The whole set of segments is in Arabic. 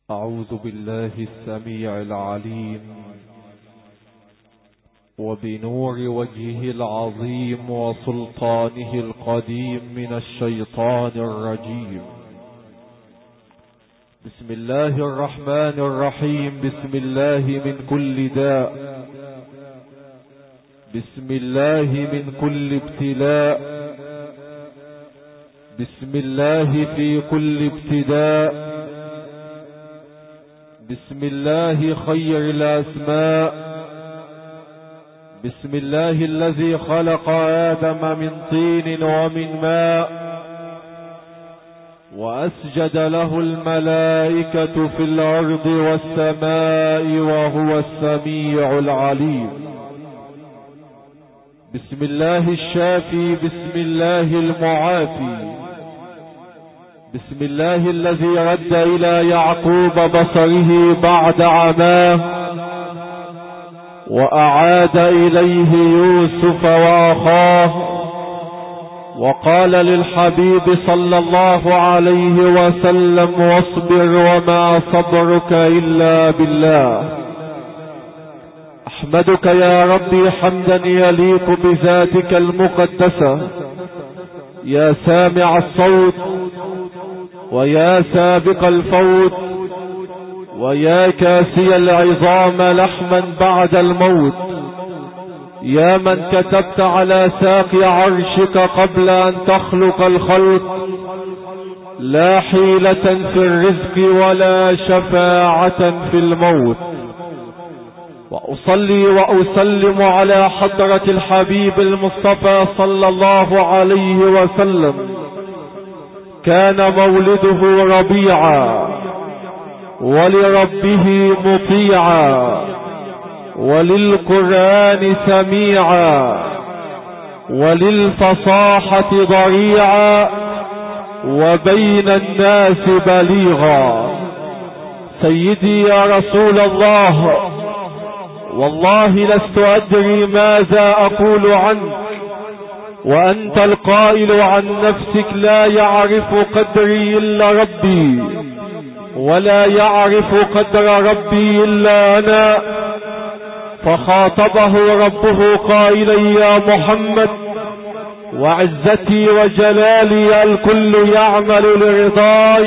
أعوذ بالله السميع العليم وبنور وجهه العظيم وسلطانه القديم من الشيطان الرجيم. بسم الله الرحمن الرحيم. بسم الله من كل داء، بسم الله من كل ابتلاء، بسم الله في كل ابتداء، بسم الله خير الأسماء، بسم الله الذي خلق آدم من طين ومن ماء وأسجد له الملائكة في الأرض والسماء وهو السميع العليم. بسم الله الشافي، بسم الله المعافي، بسم الله الذي رد إلى يعقوب بصره بعد عماه وأعاد إليه يوسف وأخاه، وقال للحبيب صلى الله عليه وسلم: واصبر وما صبرك إلا بالله. أحمدك يا ربي حمدا يليق بذاتك المقدسة، يا سامع الصوت ويا سابق الفوت ويا كاسي العظام لحما بعد الموت، يا من كتبت على ساق عرشك قبل أن تخلق الخلق: لا حيلة في الرزق ولا شفاعة في الموت. وأصلي وأسلم على حضرة الحبيب المصطفى صلى الله عليه وسلم. كان مولده ربيعا ولربه مطيعا وللقرآن سميعا وللفصاحة ضريعا وبين الناس بليغا. سيدي يا رسول الله، والله لست أدري ماذا أقول عنك، وأنت القائل عن نفسك: لا يعرف قدري إلا ربي، ولا يعرف قدر ربي إلا أنا. فخاطبه ربه قائلا: يا محمد، وعزتي وجلالي الكل يعمل لرضاي،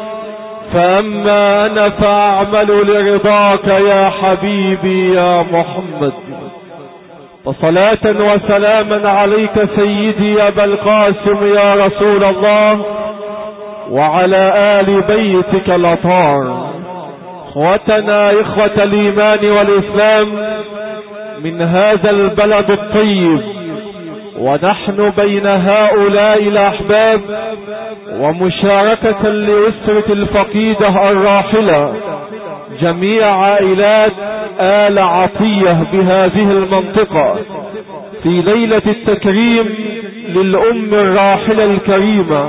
فأما أنا فأعمل لرضاك يا حبيبي يا محمد. وصلاة وسلاما عليك سيدي أبا القاسم يا رسول الله، وعلى آل بيتك الأطهار. اخوتنا إخوة الإيمان والإسلام من هذا البلد الطيب، ونحن بين هؤلاء الأحباب ومشاركة لأسرة الفقيدة الراحلة جميع عائلات آل عطية بهذه المنطقة في ليلة التكريم للأم الراحلة الكريمة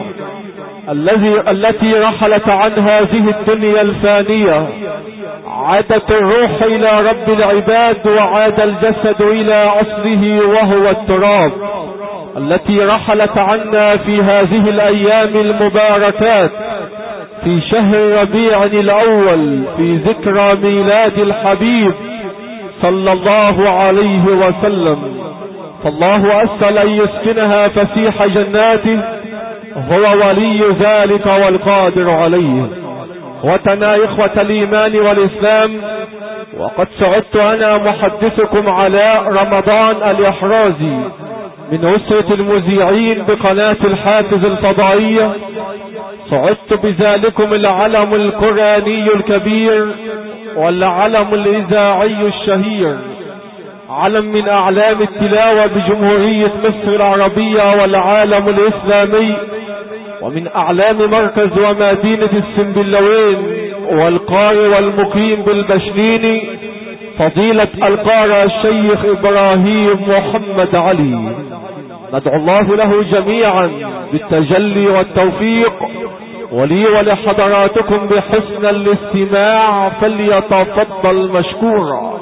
التي رحلت عن هذه الدنيا الفانية. عادت الروح إلى رب العباد وعاد الجسد إلى أصله وهو التراب، التي رحلت عنا في هذه الأيام المباركات في شهر ربيع الأول في ذكرى ميلاد الحبيب صلى الله عليه وسلم. فالله أسأل أن يسكنها فسيح جناته، هو ولي ذلك والقادر عليه. اخوتنا إخوة الإيمان والإسلام، وقد سعدت أنا محدثكم على رمضان الإحرازي من أسرة المذيعين بقناة الحافظ الفضائية. سعدت بذلكم العلم القرآني الكبير والعلم الإذاعي الشهير، علم من أعلام التلاوة بجمهورية مصر العربية والعالم الإسلامي، ومن أعلام مركز ومدينة السنبلاوين والقارئ والمقيم بالبشنيني فضيلة القارئ الشيخ إبراهيم محمد علي. ندعو الله له جميعا بالتجلي والتوفيق، ولي ولحضراتكم بحسن الاستماع، فليتفضل مشكورا.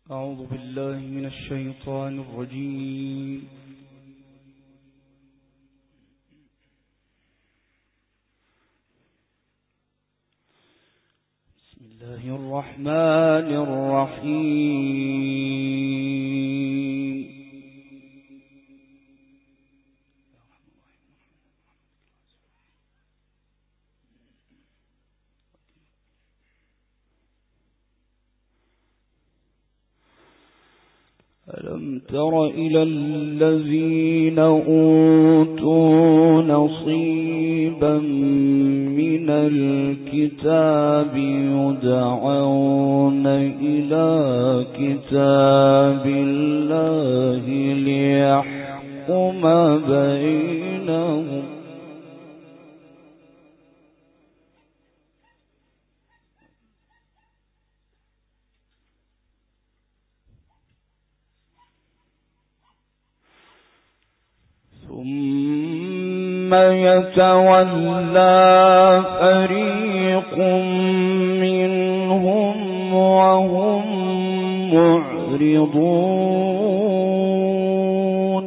أعوذ بالله من الشيطان الرجيم. بسم الله الرحمن الرحيم. ألم تر إلى الذين أوتوا نصيبا من الكتاب يدعون إلى كتاب الله ليحكم بينهم ثم يتولى فريق منهم وهم معرضون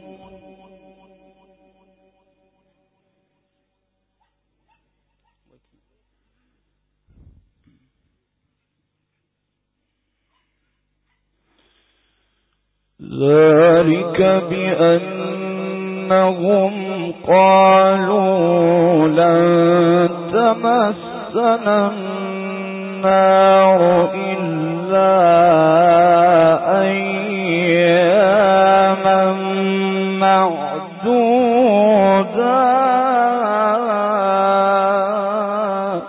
ذلك بأنهم قالوا لن تمسنا النار إلا أياما معدودات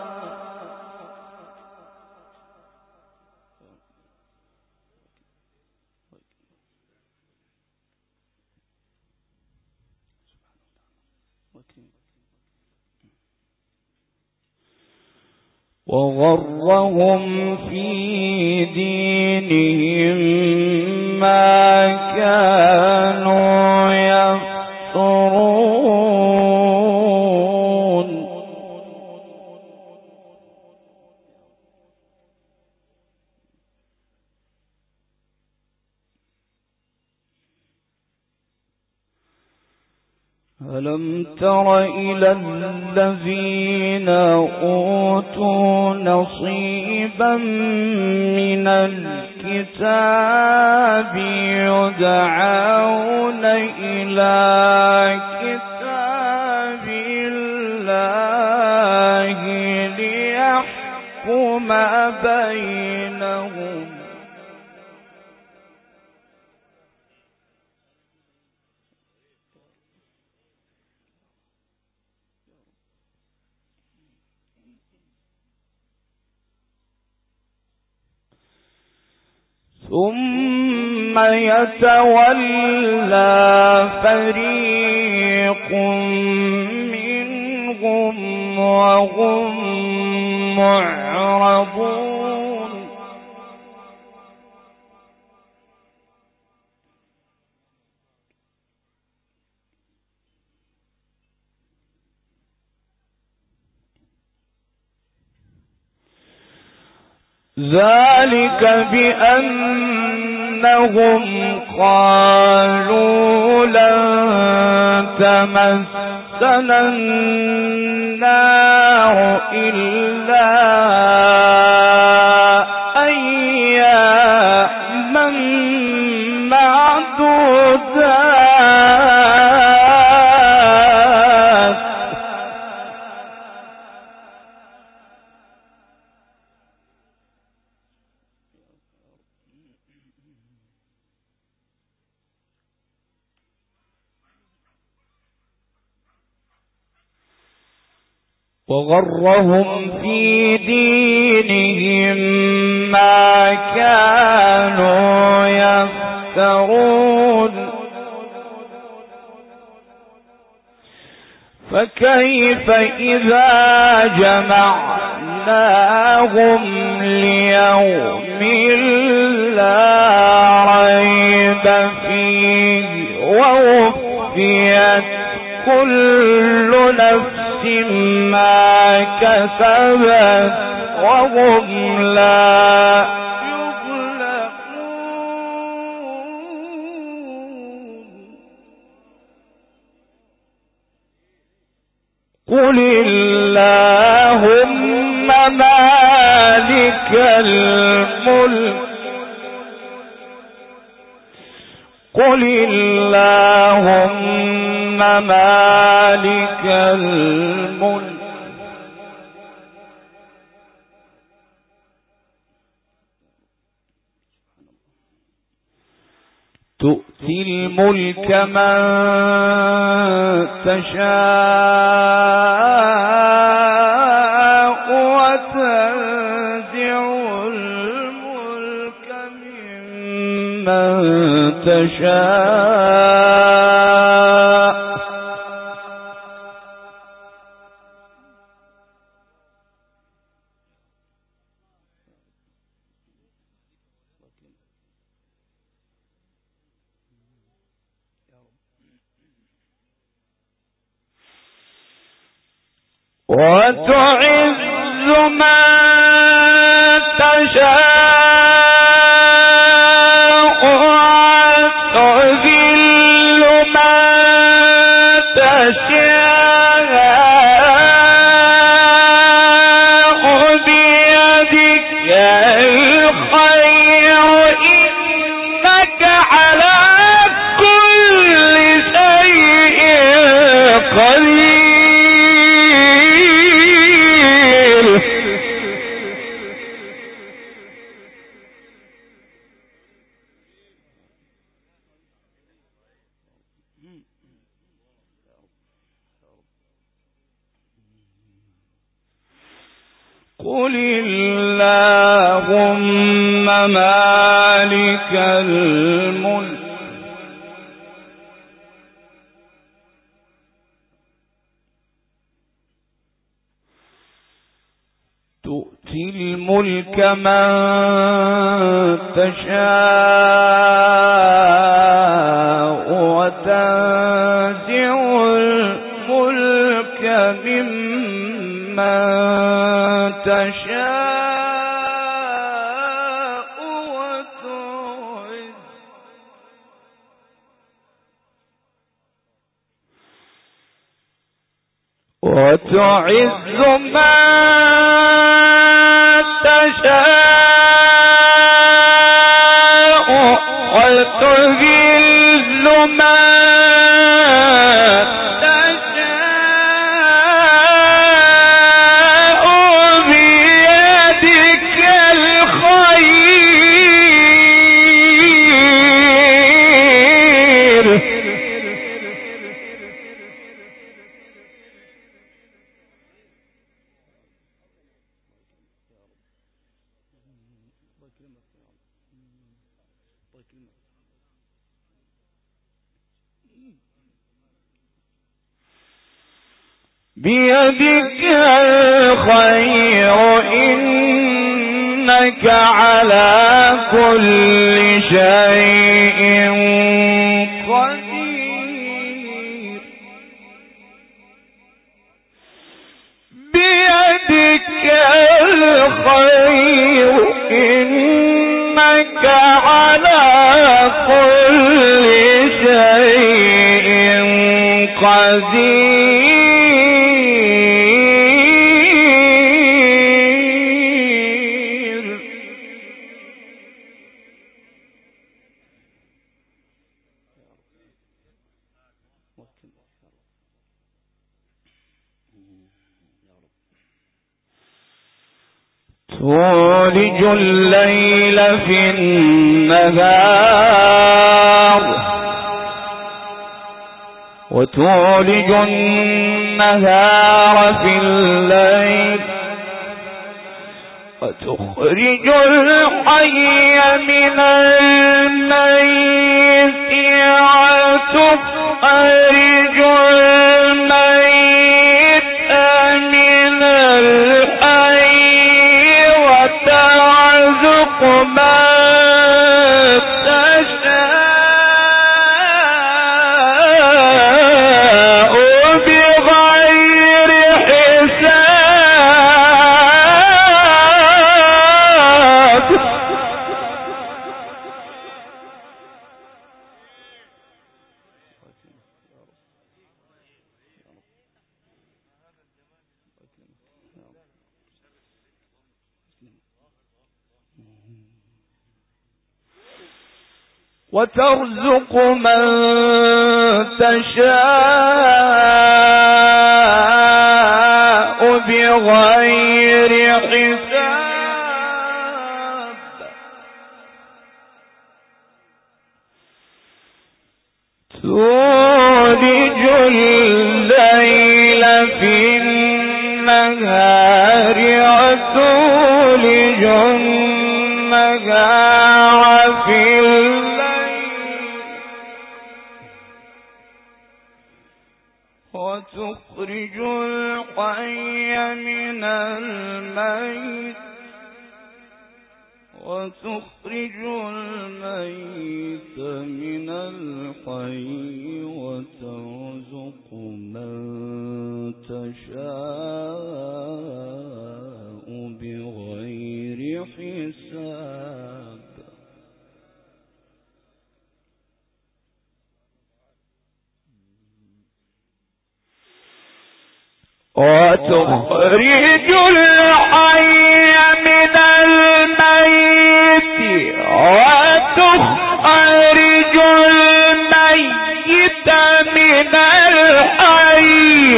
وغرهم في دينهم ما كانوا يفترون ألم تر إلى الذين أوتوا نصيبا من الكتاب يدعون إلى كتاب الله ليحكم بينهم ثم يتولى فريق منهم وهم معرضون ذلك بأنهم قالوا لن تمسنا النار إلا أياما معدودات وغرهم في دينهم ما كانوا يفترون فكيف إذا جمعناهم ليوم لا ريب فيه ووفيت كل نفس ما كسبت وهم لا يظلمون قل اللهم مالك الملك قل اللهم مالك الملك تؤتي الملك من تشاء وتنزع الملك ممن تشاء وتعز من تشاء وتذل من تشاء بيدك الخير إنك على كل شيء قدير قل اللهم مالك الملك تؤتي الملك من تشاء وتنزع الملك ممن تشاء وتعز من تشاء وتذل من بيدك الخير إنك على كل شيء قدير بيدك الخير إنك على كل شيء قدير تولج الليل في النهار وتولج النهار في الليل وتخرج الحي من الميت وتخرج الميت من الحي وترزق من تشاء بغير حساب وترزق من تشاء بغير حساب تولج الليل في النهار وتولج النهار في الليل وتخرج الحي من الميت وتخرج الميت من الحي وترزق من تشاء بغير حساب وتخرج الحي من الميت وتخرج الميت من الحي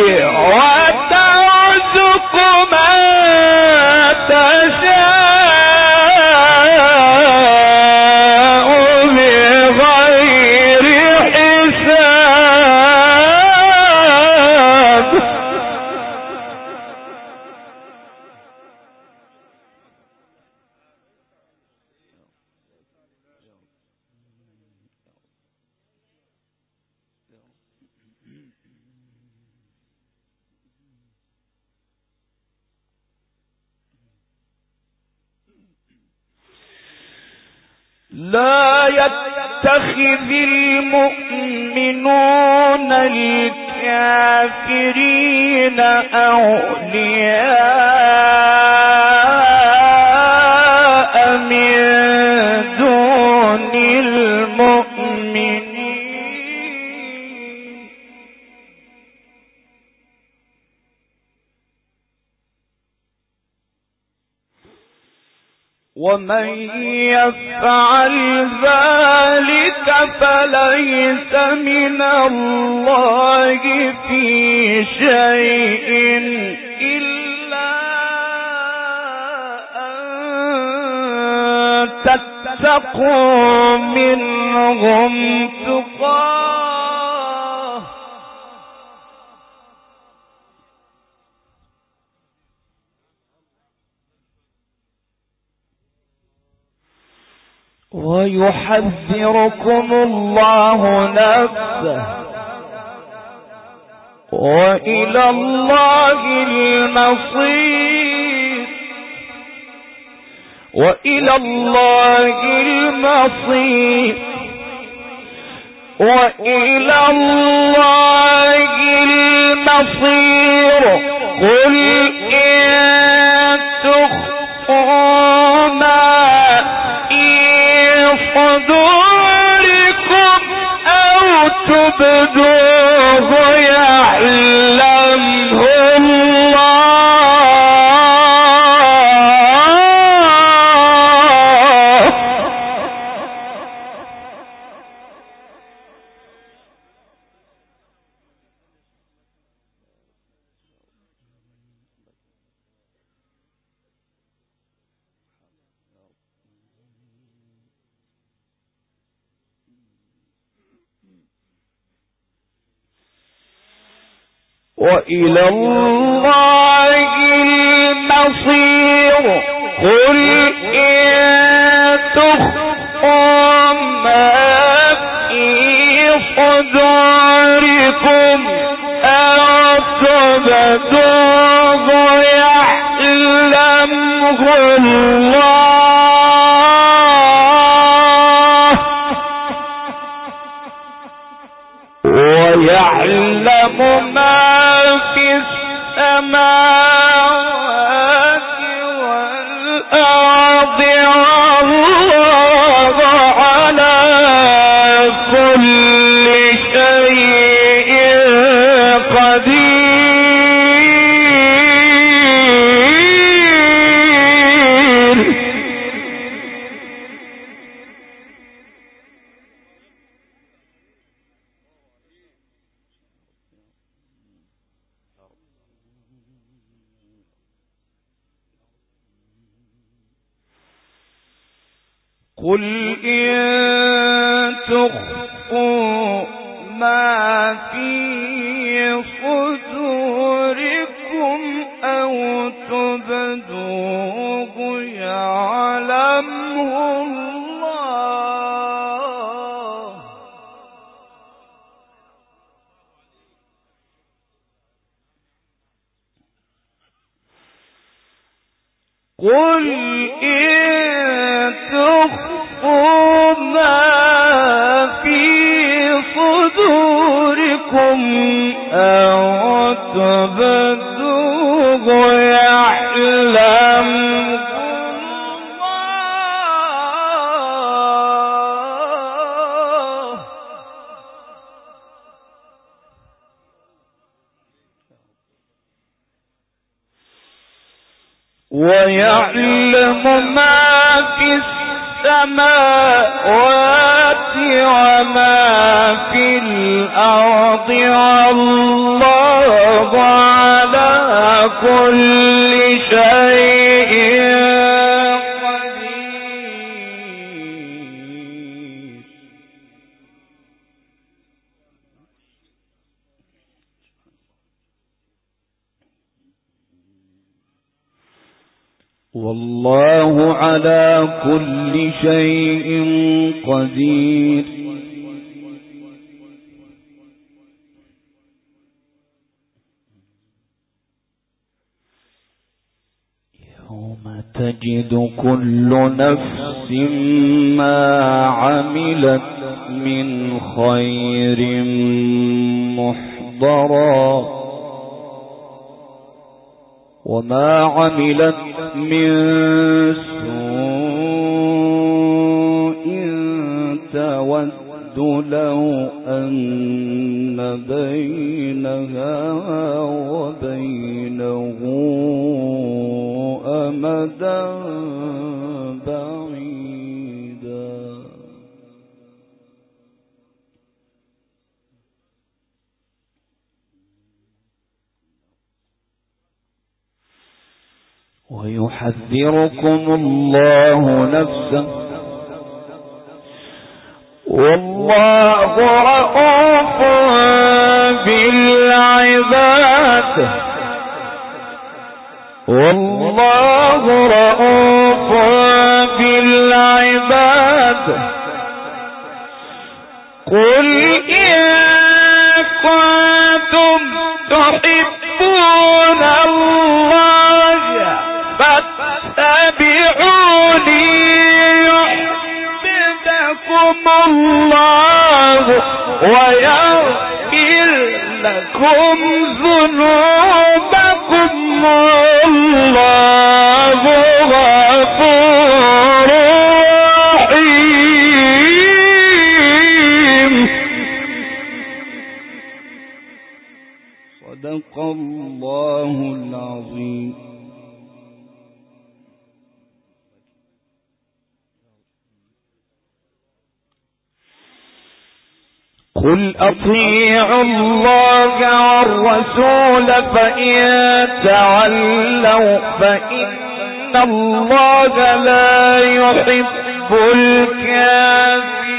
وترزق من تشاء بغير حساب لا يتخذ المؤمنون الكافرين أولياء من دون المؤمنين ومن يفعل ذلك فليس من الله في شيء إلا أن تتقوا منهم تقاه ويحذركم الله نفسه وإلى الله المصير وإلى الله المصير وإلى الله المصير قل إن تخفوا ما صدوركم أو تبدوه يعلمه الله وإلى الله المصير قل إن تخفوا ما في صدوركم أو تبدوه يعلمه الله ويعلم ما في السماوات والأرض والله على كل شيء قدير قل إن تخفوا ما في صدوركم أو تبدوه يعلمه الله قل إن تخفوا ما في صدوركم أو تبدوه يعلمه الله ويعلم ما في السماوات وما في الأرض والله على كل شيء قدير والله على كل شيء قدير يوم تجد كل نفس ما عملت من خير محضرا وما عملت من سوء تود لو أن بينها وبينه أمدا بعيدا ويحذركم الله نفسه والله رؤوف بالعباد والله رؤوف بالعباد قل إن كنتم تحبون الله فاتبعوني يحببكم الله ويغفر لكم ذنوبكم والله غفور رحيم صدق الله العظيم قل أطيعوا الله والرسول فإن تولوا فإن الله لا يحب الكافرين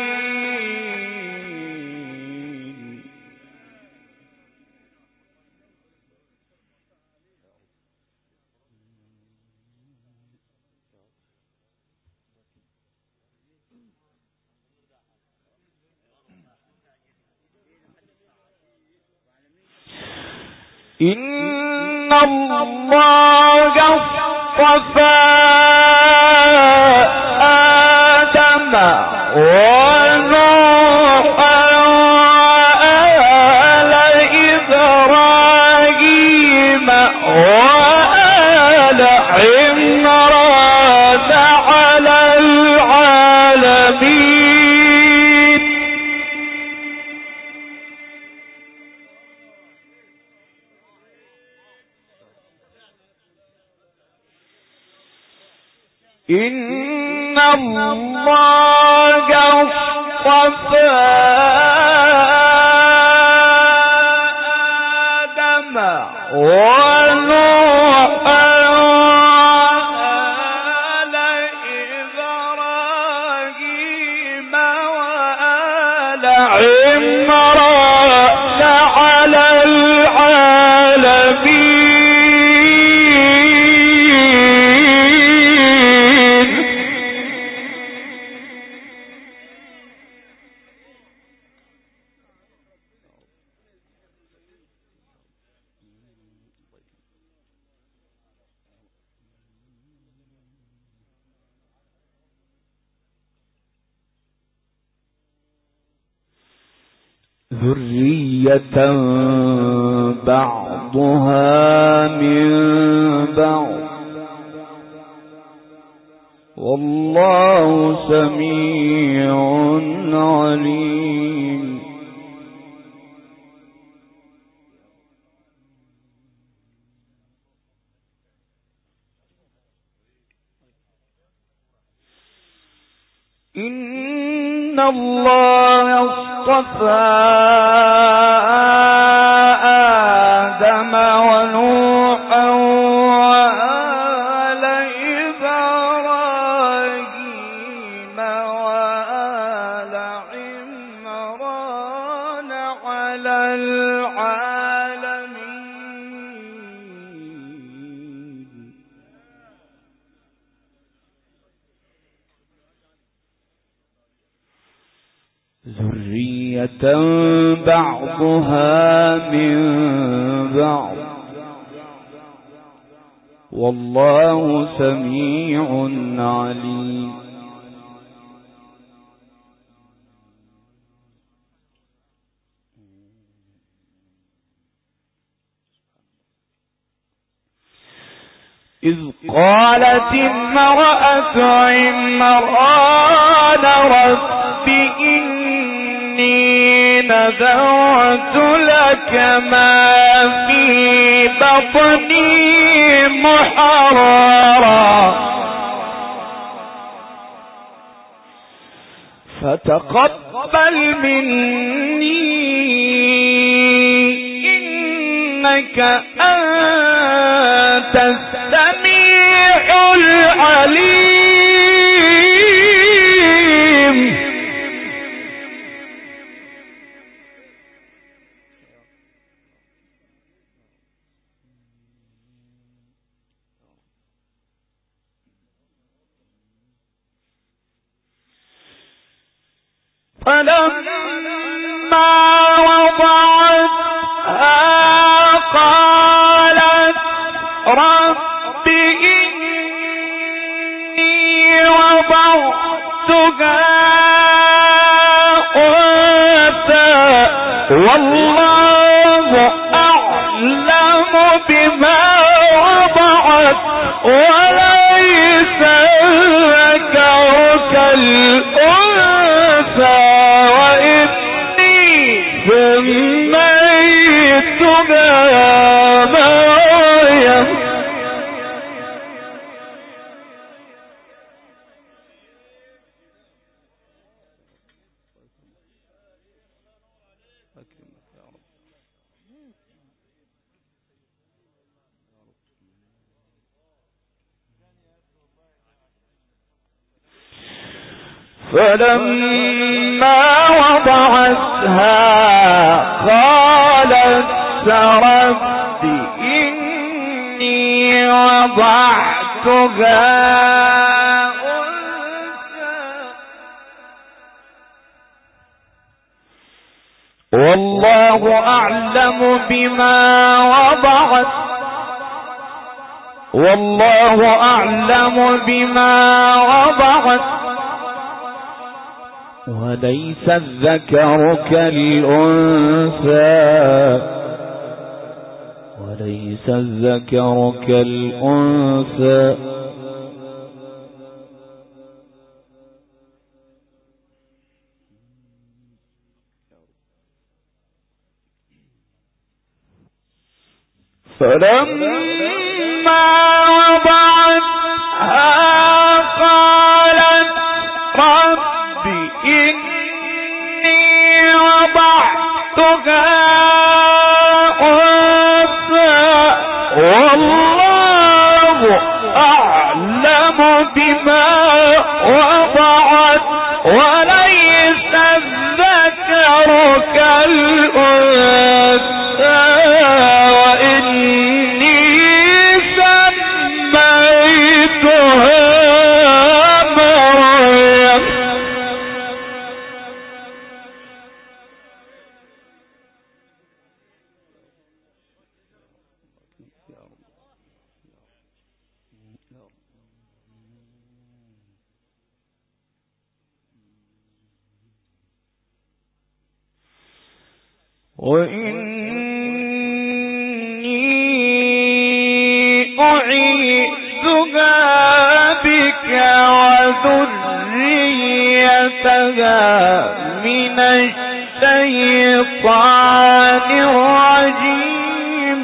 إن الله اصطفى آدم ونوحا وآل إبراهيم وآل عمران على العالمين إن الله اصطفى آدم ونوحا وآل إبراهيم عمران على العالمين. ذرية بعضها من بعض والله سميع عليم. إن الله اصطفى آدم ونوحا وآل إبراهيم وآل عمران على العالمين. ذرية بعضها من بعض والله سميع عليم. إذ قالت امرأة عمران رب إني نذرت لك ما في بطني محررا فتقبل مني إنك أنت السميع العليم. فلما وضعتها قالت رب إني وضعتها أنثى والله أعلم بما وضعت وليس الذكر كالأنثى وإني سميتها مريم. فلما وضعتها قالت رب إني وضعتها أنثى والله أعلم بما وضعت والله أعلم بما وضعت وليس الذكر كالأنثى فلما وضعتها قالت رب إني وضعتها أنثى والله أعلم بما وضعت وليس الذكر وإني أعيذها بك وذريتها من الشيطان الرجيم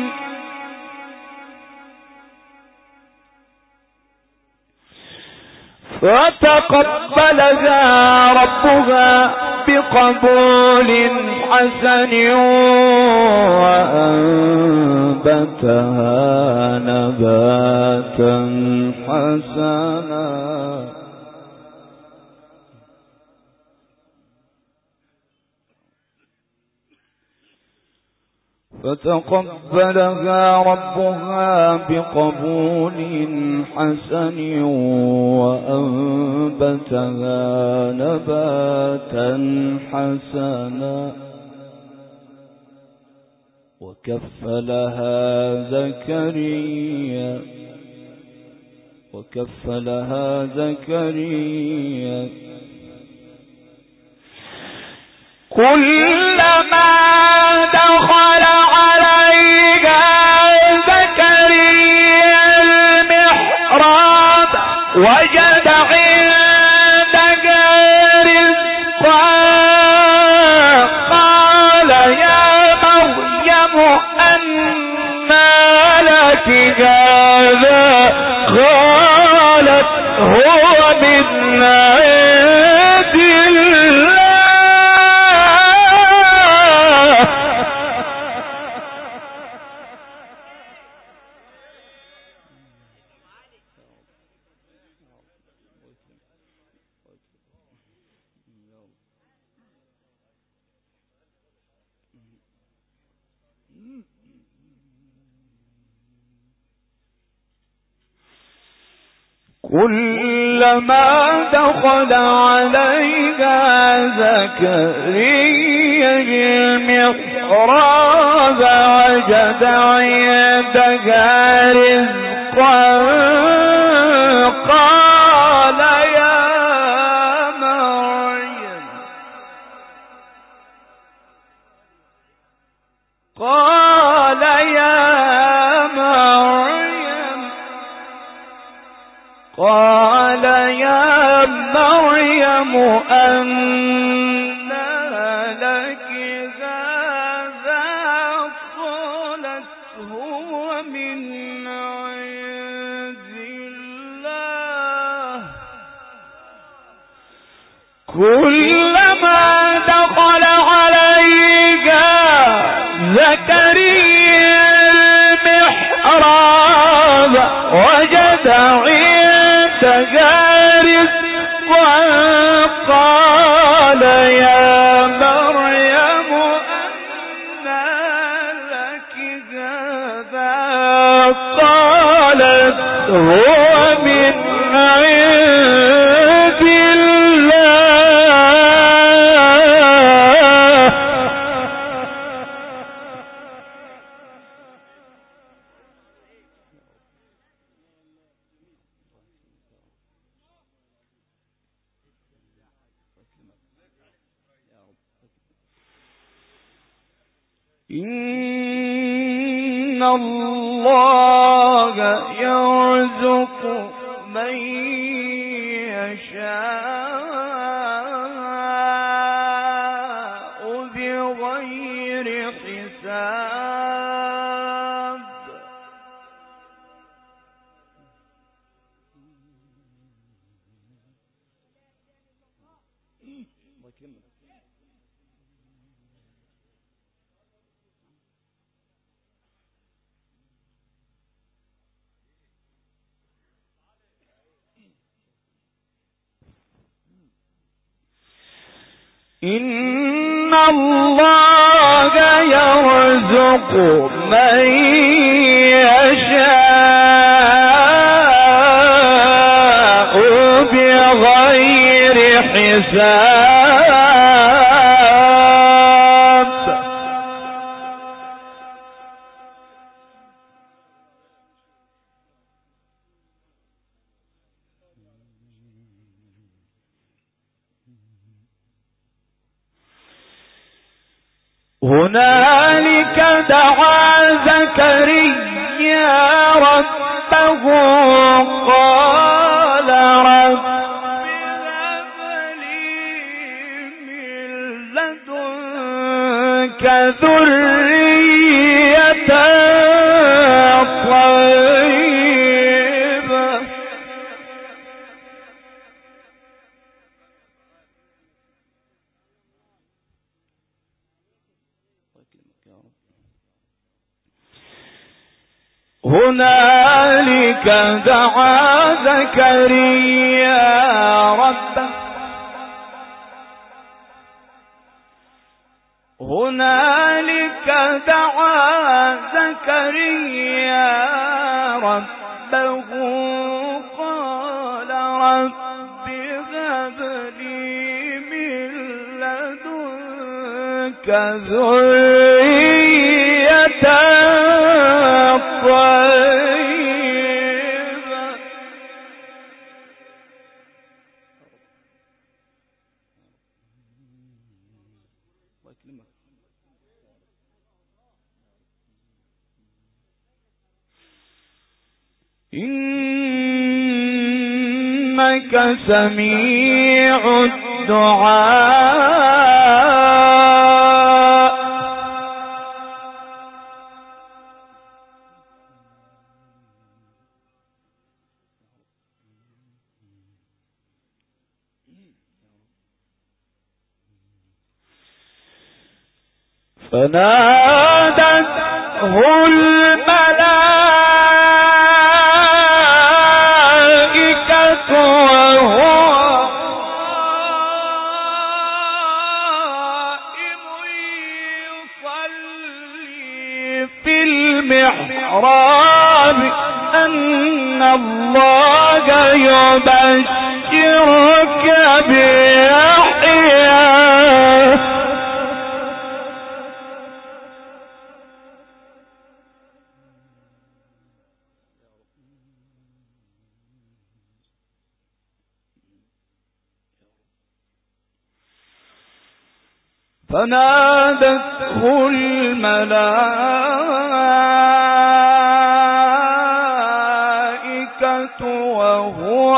فتقبلها ربها بقبول حسن وأنبتها نباتا حسنا فتقبلها ربها بقبول حسن وأنبتها نباتا حسنا وكفلها زكريا كلما دخل عليها زكريا المحراب وجد عندها رزقا قال يا مريم أنى لك هذا قالت هو من عند الله كلما دخل عليها زكريا المحراب وجد عندها رزقا قال يا مريم أنى لك هذا قالت هو من عند الله كلما دخل عليها زكريا المحراب وجد عندها رزقا قال يا مريم أنى لك هذا قالت هو من عند الله إن الله يرزق من يشاء بغير حساب إن الله يرزق من يشاء بغير حساب هن هنالك دعا زكريا ربه قال رب هب لي من لدنك ذرية طيبة. هنالك دعا زكريا ربه هنالك دعا زكريا ربه قال رب هب لي من لدنك ذرية طيبة. إنك سميع الدعاء. فنادته الملائكة وهو قائم يصلي في المحراب أن الله يبشرك بيحيى فنادته الملائكة وهو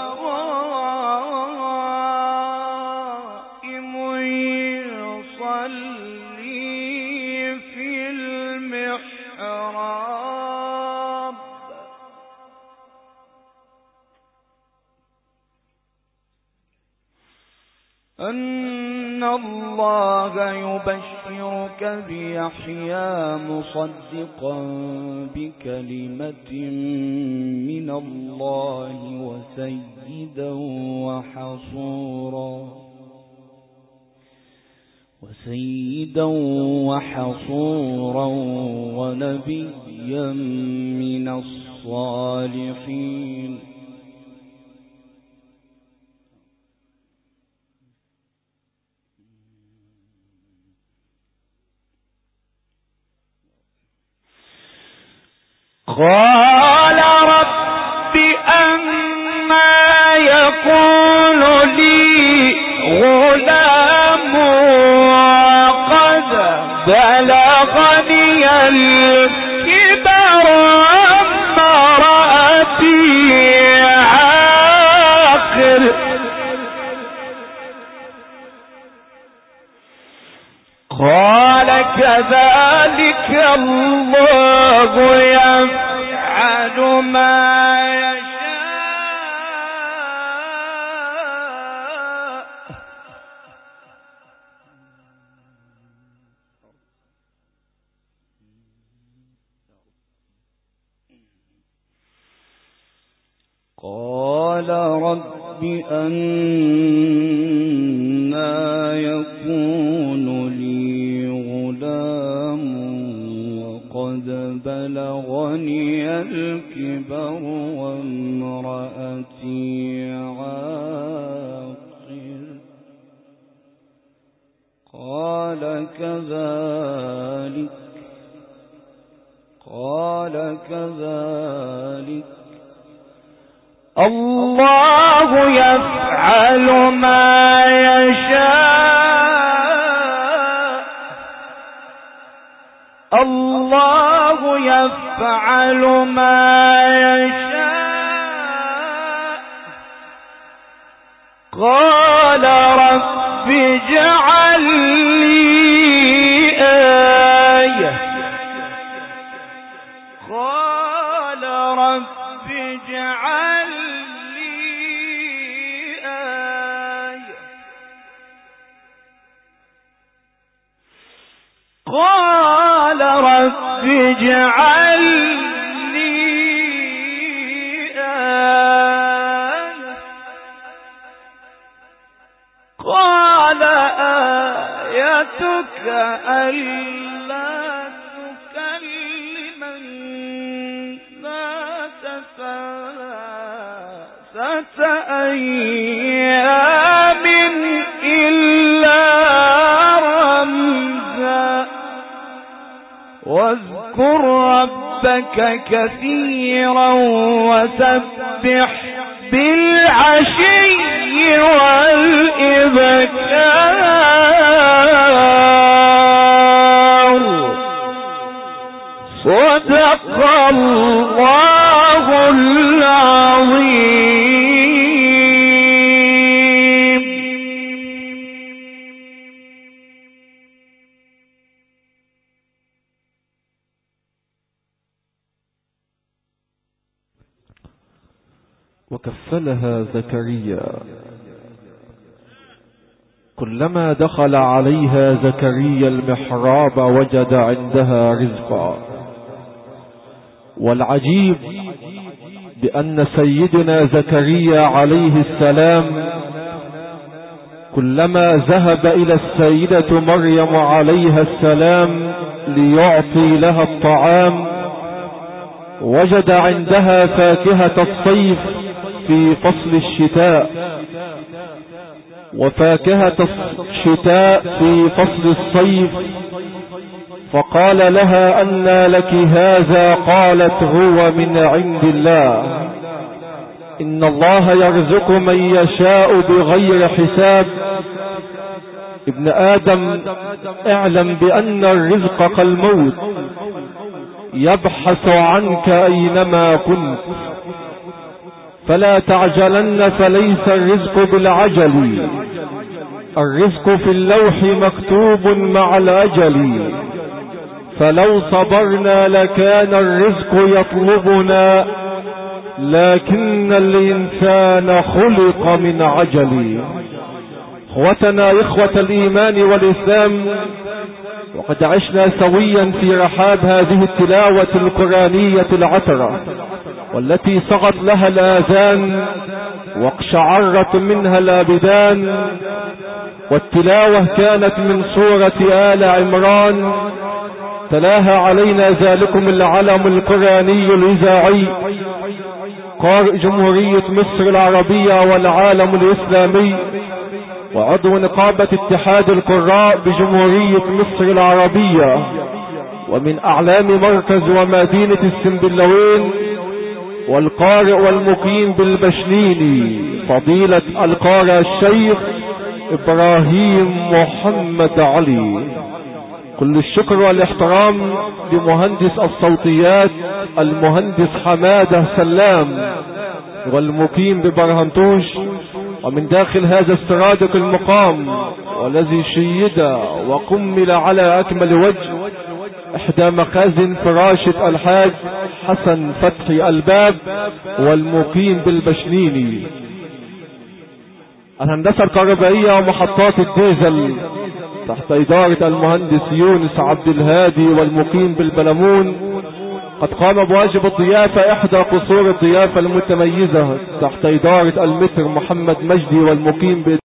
قائم يصلي في المحراب أن الله يبشرك بيحيى مصدقا بكلمة من الله وسيدا وحصورا ونبيا من الصالحين. قال رب أما يكون لي غلام وقد بلغني الكبر وامرأتي عاقر قال كذلك الله يفعل ما يشاء. قال رب أنى يكون لي غلام وقد بلغني الكبر وامرأتي عاقر قال كذلك الله يفعل ما يشاء. يفعل ما يشاء قال رب اجعل لي آية قال رب اجعل لي آية قال رب اجعل لي آية قال آيتك ألا تكلم الناس ثلاثة أيام إلا رمزا واذكر ربك كثيرا وسبح بالعشي والإبكار صدق الله العظيم. وكفلها زكريا كلما دخل عليها زكريا المحراب وجد عندها رزقا. والعجيب بأن سيدنا زكريا عليه السلام كلما ذهب إلى السيدة مريم عليها السلام ليعطي لها الطعام وجد عندها فاكهة الصيف في فصل الشتاء وفاكهة الشتاء في فصل الصيف، فقال لها أنى لك هذا؟ قالت هو من عند الله، إن الله يرزق من يشاء بغير حساب. ابن آدم اعلم بأن الرزق كالموت يبحث عنك أينما كنت، فلا تعجلن فليس الرزق بالعجل، الرزق في اللوح مكتوب مع الأجل، فلو صبرنا لكان الرزق يطلبنا، لكن الإنسان خلق من عجل. اخوتنا إخوة الإيمان والإسلام، وقد عشنا سويا في رحاب هذه التلاوة القرآنية العطرة والتي صغت لها الآذان واقشعرت منها الآبدان، والتلاوة كانت من سورة آل عمران. تلاها علينا ذلكم العلم القرآني الإذاعي قارئ جمهورية مصر العربية والعالم الإسلامي وعضو نقابة اتحاد القراء بجمهورية مصر العربية، ومن أعلام مركز ومدينة السنبلاوين، والقارئ والمقيم بالبشنيني فضيلة القارئ الشيخ إبراهيم محمد علي. كل الشكر والاحترام لمهندس الصوتيات المهندس حمادة سلام والمقيم ببرهنتوش، ومن داخل هذا السرادق المقام والذي شيد وقمل على أكمل وجه إحدى مخازن فراشة الحاج حسن فتحي الباب والمقيم بالبشنيني. الهندسة الكهربائية ومحطات الديزل تحت إدارة المهندس يونس عبد الهادي والمقيم بالبلمون، قد قام بواجب الضيافة إحدى قصور الضيافة المتميزة تحت إدارة المتر محمد مجدي والمقيم